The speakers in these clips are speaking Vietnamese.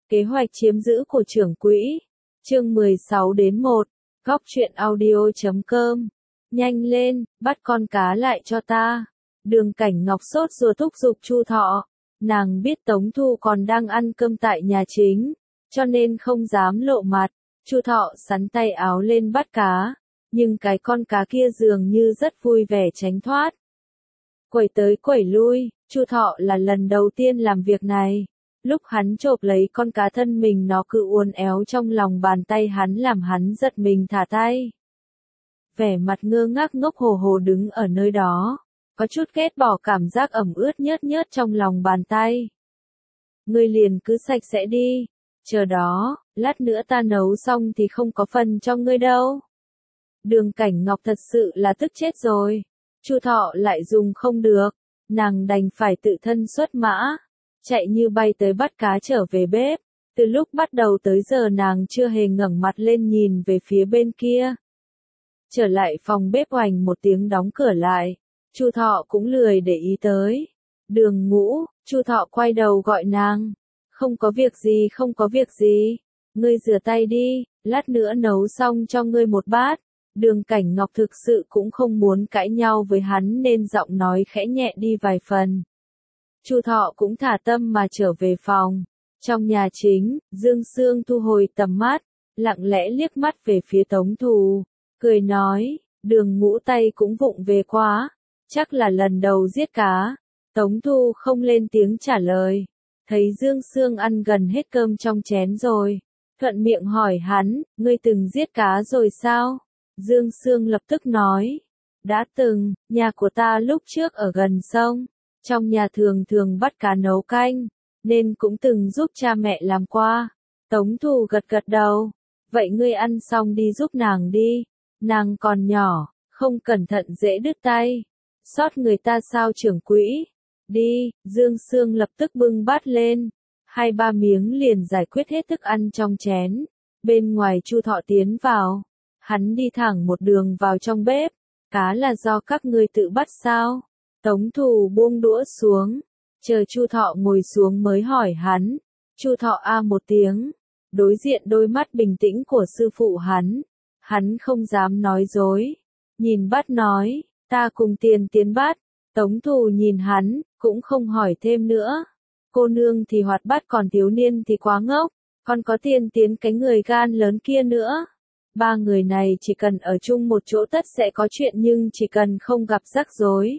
Kế hoạch chiếm giữ của trưởng quỹ. Chương 16 đến 1. Góc truyện audio.com. Nhanh lên, bắt con cá lại cho ta. Đường Cảnh Ngọc sốt ruột thúc giục Chu Thọ. Nàng biết Tống Thu còn đang ăn cơm tại nhà chính, cho nên không dám lộ mặt. Chu Thọ sắn tay áo lên bắt cá, nhưng cái con cá kia dường như rất vui vẻ tránh thoát. Quẩy tới quẩy lui, Chu Thọ là lần đầu tiên làm việc này. Lúc hắn chộp lấy con cá, thân mình nó cứ uốn éo trong lòng bàn tay hắn, làm hắn giật mình thả tay. Vẻ mặt ngơ ngác ngốc hồ hồ đứng ở nơi đó, có chút ghét bỏ cảm giác ẩm ướt nhớt nhớt trong lòng bàn tay. Ngươi liền cứ sạch sẽ đi, chờ đó, lát nữa ta nấu xong thì không có phần cho ngươi đâu. Đường Cảnh Ngọc thật sự là tức chết rồi. Chu Thọ lại dùng không được, nàng đành phải tự thân xuất mã, chạy như bay tới bắt cá trở về bếp. Từ lúc bắt đầu tới giờ nàng chưa hề ngẩng mặt lên nhìn về phía bên kia. Trở lại phòng bếp, oành một tiếng đóng cửa lại. Chu Thọ cũng lười để ý tới. Đường Ngũ, Chu Thọ quay đầu gọi nàng. Không có việc gì, không có việc gì. Ngươi rửa tay đi, lát nữa nấu xong cho ngươi một bát. Đường Cảnh Ngọc thực sự cũng không muốn cãi nhau với hắn nên giọng nói khẽ nhẹ đi vài phần. Chu Thọ cũng thả tâm mà trở về phòng. Trong nhà chính, Dương Sương thu hồi tầm mắt, lặng lẽ liếc mắt về phía Tống Thù, cười nói, Đường Ngũ tay cũng vụng về quá, chắc là lần đầu giết cá. Tống Thu không lên tiếng trả lời, thấy Dương Sương ăn gần hết cơm trong chén rồi, thuận miệng hỏi hắn, ngươi từng giết cá rồi sao? Dương Sương lập tức nói, đã từng, nhà của ta lúc trước ở gần sông, trong nhà thường thường bắt cá nấu canh, nên cũng từng giúp cha mẹ làm qua. Tống Thù gật gật đầu, vậy ngươi ăn xong đi giúp nàng đi, nàng còn nhỏ, không cẩn thận dễ đứt tay. Sót người ta sao trưởng quỹ? Đi, Dương Sương lập tức bưng bát lên, 2-3 miếng liền giải quyết hết thức ăn trong chén. Bên ngoài Chu Thọ tiến vào, hắn đi thẳng một đường vào trong bếp, cá là do các ngươi tự bắt sao? Tống Thù buông đũa xuống, chờ Chu Thọ ngồi xuống mới hỏi hắn. Chu Thọ a một tiếng, đối diện đôi mắt bình tĩnh của sư phụ hắn không dám nói dối, nhìn bát nói, ta cùng Tiền Tiến bắt. Tống Thù nhìn hắn, cũng không hỏi thêm nữa. Cô nương thì hoạt bát, còn thiếu niên thì quá ngốc, còn có Tiền Tiến cái người gan lớn kia nữa. Ba người này chỉ cần ở chung một chỗ tất sẽ có chuyện, nhưng chỉ cần không gặp rắc rối,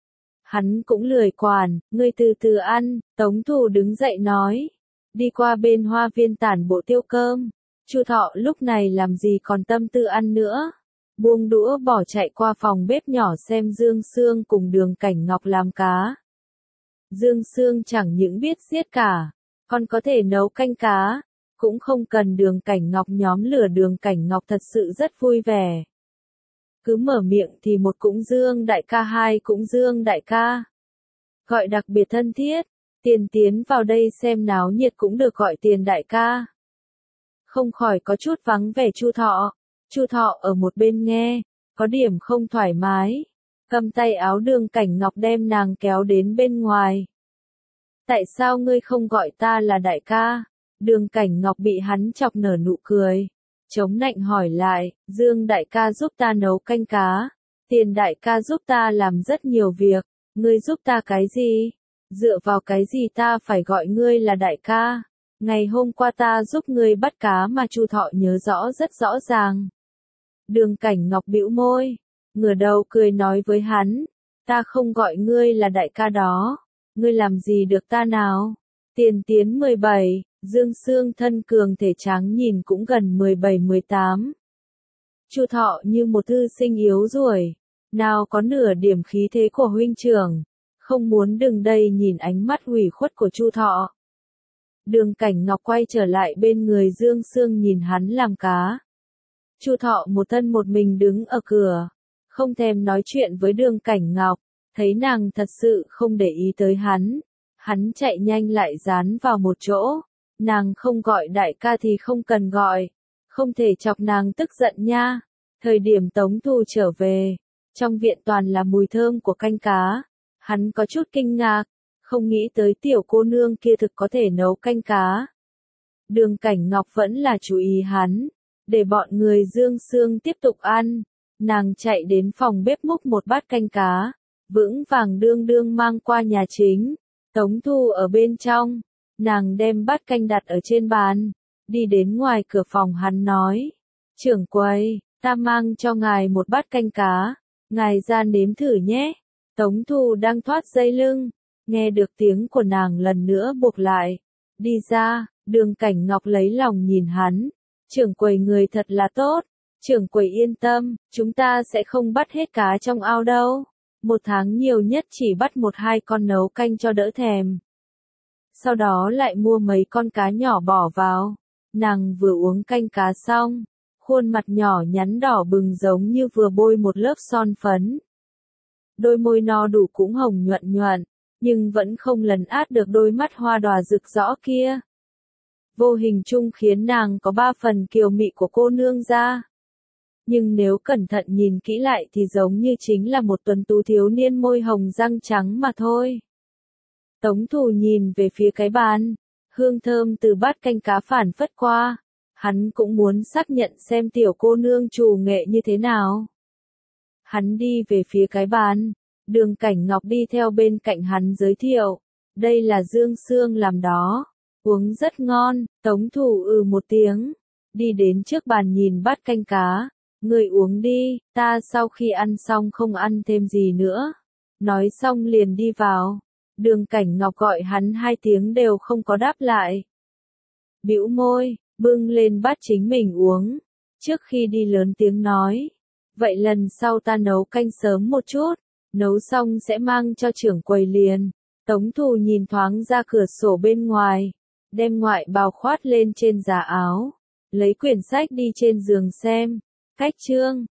hắn cũng lười quản. Ngươi từ từ ăn. Tống Thù đứng dậy nói, đi qua bên hoa viên tản bộ tiêu cơm. Chu Thọ lúc này làm gì còn tâm tư ăn nữa, buông đũa bỏ chạy qua phòng bếp nhỏ xem Dương Sương cùng Đường Cảnh Ngọc làm cá. Dương Sương chẳng những biết giết cả, còn có thể nấu canh cá, cũng không cần Đường Cảnh Ngọc nhóm lửa. Đường Cảnh Ngọc thật sự rất vui vẻ. Cứ mở miệng thì một cũng Dương đại ca, hai cũng Dương đại ca. Gọi đặc biệt thân thiết, Tiền Tiến vào đây xem náo nhiệt cũng được gọi Tiền đại ca. Không khỏi có chút vắng vẻ Chu Thọ. Chu Thọ ở một bên nghe, có điểm không thoải mái, cầm tay áo Đường Cảnh Ngọc đem nàng kéo đến bên ngoài. Tại sao ngươi không gọi ta là đại ca? Đường Cảnh Ngọc bị hắn chọc nở nụ cười, chống nạnh hỏi lại, Dương đại ca giúp ta nấu canh cá, Tiền đại ca giúp ta làm rất nhiều việc, ngươi giúp ta cái gì? Dựa vào cái gì ta phải gọi ngươi là đại ca? Ngày hôm qua ta giúp ngươi bắt cá mà. Chu Thọ nhớ rõ rất rõ ràng. Đường Cảnh Ngọc bĩu môi, ngửa đầu cười nói với hắn, ta không gọi ngươi là đại ca đó, ngươi làm gì được ta nào? Tiền Tiến 17, Dương Sương thân cường thể trắng nhìn cũng gần 17-18. Chu Thọ như một thư sinh yếu đuối, nào có nửa điểm khí thế của huynh trưởng, không muốn đứng đây nhìn ánh mắt ủy khuất của Chu Thọ. Đường Cảnh Ngọc quay trở lại bên người Dương Sương nhìn hắn làm cá. Chu Thọ một thân một mình đứng ở cửa, không thèm nói chuyện với Đường Cảnh Ngọc, thấy nàng thật sự không để ý tới hắn chạy nhanh lại dán vào một chỗ. Nàng không gọi đại ca thì không cần gọi, không thể chọc nàng tức giận nha. Thời điểm Tống Thu trở về, trong viện toàn là mùi thơm của canh cá, hắn có chút kinh ngạc, không nghĩ tới tiểu cô nương kia thực có thể nấu canh cá. Đường Cảnh Ngọc vẫn là chú ý hắn, để bọn người Dương Sương tiếp tục ăn. Nàng chạy đến phòng bếp múc một bát canh cá, vững vàng đương đương mang qua nhà chính. Tống Thu ở bên trong, nàng đem bát canh đặt ở trên bàn, đi đến ngoài cửa phòng hắn nói. Trưởng quầy, ta mang cho ngài một bát canh cá, ngài ra nếm thử nhé. Tống Thu đang thoát dây lưng, nghe được tiếng của nàng lần nữa buộc lại. Đi ra, Đường Cảnh Ngọc lấy lòng nhìn hắn. Trưởng quầy người thật là tốt, trưởng quầy yên tâm, chúng ta sẽ không bắt hết cá trong ao đâu. Một tháng nhiều nhất chỉ bắt 1-2 con nấu canh cho đỡ thèm. Sau đó lại mua mấy con cá nhỏ bỏ vào. Nàng vừa uống canh cá xong, khuôn mặt nhỏ nhắn đỏ bừng giống như vừa bôi một lớp son phấn. Đôi môi no đủ cũng hồng nhuận nhuận, nhưng vẫn không lấn át được đôi mắt hoa đòa rực rõ kia. Vô hình chung khiến nàng có 3 phần kiều mị của cô nương ra. Nhưng nếu cẩn thận nhìn kỹ lại thì giống như chính là một tuấn tú thiếu niên môi hồng răng trắng mà thôi. Tống Thù nhìn về phía cái bàn, hương thơm từ bát canh cá phản phất qua. Hắn cũng muốn xác nhận xem tiểu cô nương trù nghệ như thế nào. Hắn đi về phía cái bàn, Đường Cảnh Ngọc đi theo bên cạnh hắn giới thiệu. Đây là Dương Sương làm đó, uống rất ngon. Tống Thù một tiếng, đi đến trước bàn nhìn bát canh cá. Người uống đi, ta sau khi ăn xong không ăn thêm gì nữa. Nói xong liền đi vào. Đường Cảnh Ngọc gọi hắn 2 tiếng đều không có đáp lại. Bĩu môi, bưng lên bát chính mình uống. Trước khi đi lớn tiếng nói. Vậy lần sau ta nấu canh sớm một chút. Nấu xong sẽ mang cho trưởng quầy liền. Tống Thù nhìn thoáng ra cửa sổ bên ngoài. Đem ngoại bào khoát lên trên giá áo. Lấy quyển sách đi trên giường xem. Cách chương